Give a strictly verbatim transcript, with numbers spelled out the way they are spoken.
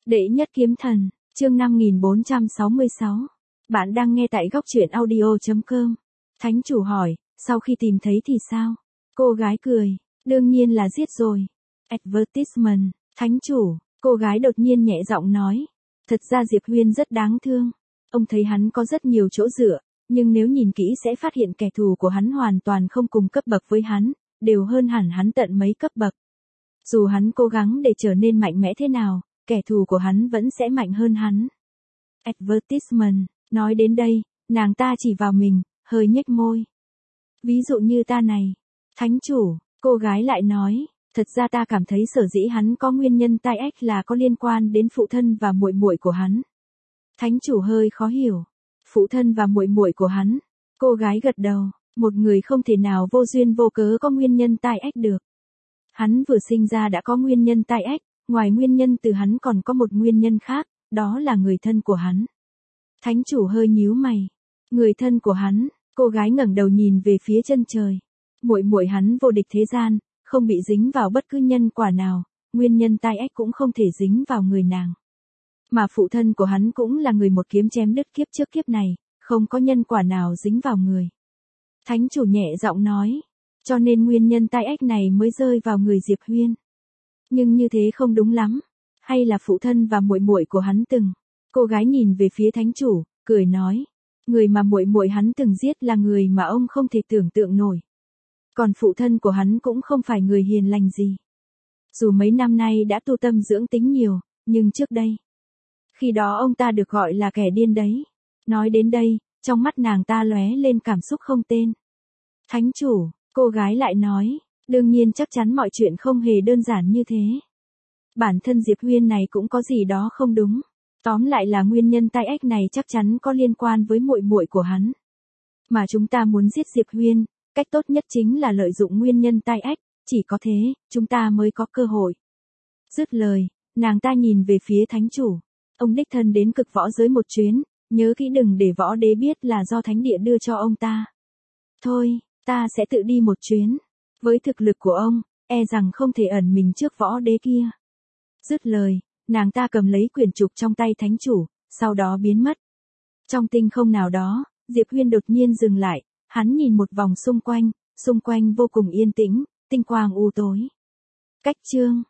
Đệ nhất kiếm thần, chương năm nghìn bốn trăm sáu mươi sáu. Bạn đang nghe tại góc truyện audio chấm com. Thánh chủ hỏi, sau khi tìm thấy thì sao? Cô gái cười, đương nhiên là giết rồi. Advertisement, thánh chủ, cô gái đột nhiên nhẹ giọng nói. Thật ra Diệp Huyên rất đáng thương. Ông thấy hắn có rất nhiều chỗ dựa, nhưng nếu nhìn kỹ sẽ phát hiện kẻ thù của hắn hoàn toàn không cùng cấp bậc với hắn, đều hơn hẳn hắn tận mấy cấp bậc. Dù hắn cố gắng để trở nên mạnh mẽ thế nào, kẻ thù của hắn vẫn sẽ mạnh hơn hắn. Advertisement, nói đến đây, nàng ta chỉ vào mình, hơi nhếch môi. Ví dụ như ta này. Thánh chủ, cô gái lại nói, thật ra ta cảm thấy sở dĩ hắn có nguyên nhân tai ách là có liên quan đến phụ thân và muội muội của hắn. Thánh chủ hơi khó hiểu. Phụ thân và muội muội của hắn. Cô gái gật đầu, một người không thể nào vô duyên vô cớ có nguyên nhân tai ách được. Hắn vừa sinh ra đã có nguyên nhân tai ách, ngoài nguyên nhân từ hắn còn có một nguyên nhân khác, đó là người thân của hắn. Thánh chủ hơi nhíu mày. Người thân của hắn, cô gái ngẩng đầu nhìn về phía chân trời. Muội muội hắn vô địch thế gian, không bị dính vào bất cứ nhân quả nào, nguyên nhân tai ách cũng không thể dính vào người nàng. Mà phụ thân của hắn cũng là người một kiếm chém đứt kiếp trước kiếp này, không có nhân quả nào dính vào người. Thánh chủ nhẹ giọng nói, cho nên nguyên nhân tai ách này mới rơi vào người Diệp Huyên. Nhưng như thế không đúng lắm, hay là phụ thân và muội muội của hắn từng. Cô gái nhìn về phía thánh chủ, cười nói, người mà muội muội hắn từng giết là người mà ông không thể tưởng tượng nổi. Còn phụ thân của hắn cũng không phải người hiền lành gì. Dù mấy năm nay đã tu tâm dưỡng tính nhiều, nhưng trước đây, khi đó ông ta được gọi là kẻ điên đấy. Nói đến đây, trong mắt nàng ta lóe lên cảm xúc không tên. Thánh chủ, cô gái lại nói, đương nhiên chắc chắn mọi chuyện không hề đơn giản như thế. Bản thân Diệp Huyên này cũng có gì đó không đúng. Tóm lại là nguyên nhân tai ách này chắc chắn có liên quan với muội muội của hắn. Mà chúng ta muốn giết Diệp Huyên, cách tốt nhất chính là lợi dụng nguyên nhân tai ách, chỉ có thế, chúng ta mới có cơ hội. Dứt lời, nàng ta nhìn về phía thánh chủ. Ông đích thân đến cực võ giới một chuyến, nhớ kỹ đừng để võ đế biết là do thánh địa đưa cho ông ta. Thôi, ta sẽ tự đi một chuyến. Với thực lực của ông, e rằng không thể ẩn mình trước võ đế kia. Dứt lời, nàng ta cầm lấy quyển trục trong tay thánh chủ, sau đó biến mất. Trong tinh không nào đó, Diệp Huyên đột nhiên dừng lại, hắn nhìn một vòng xung quanh, xung quanh vô cùng yên tĩnh, tinh quang u tối. Cách chương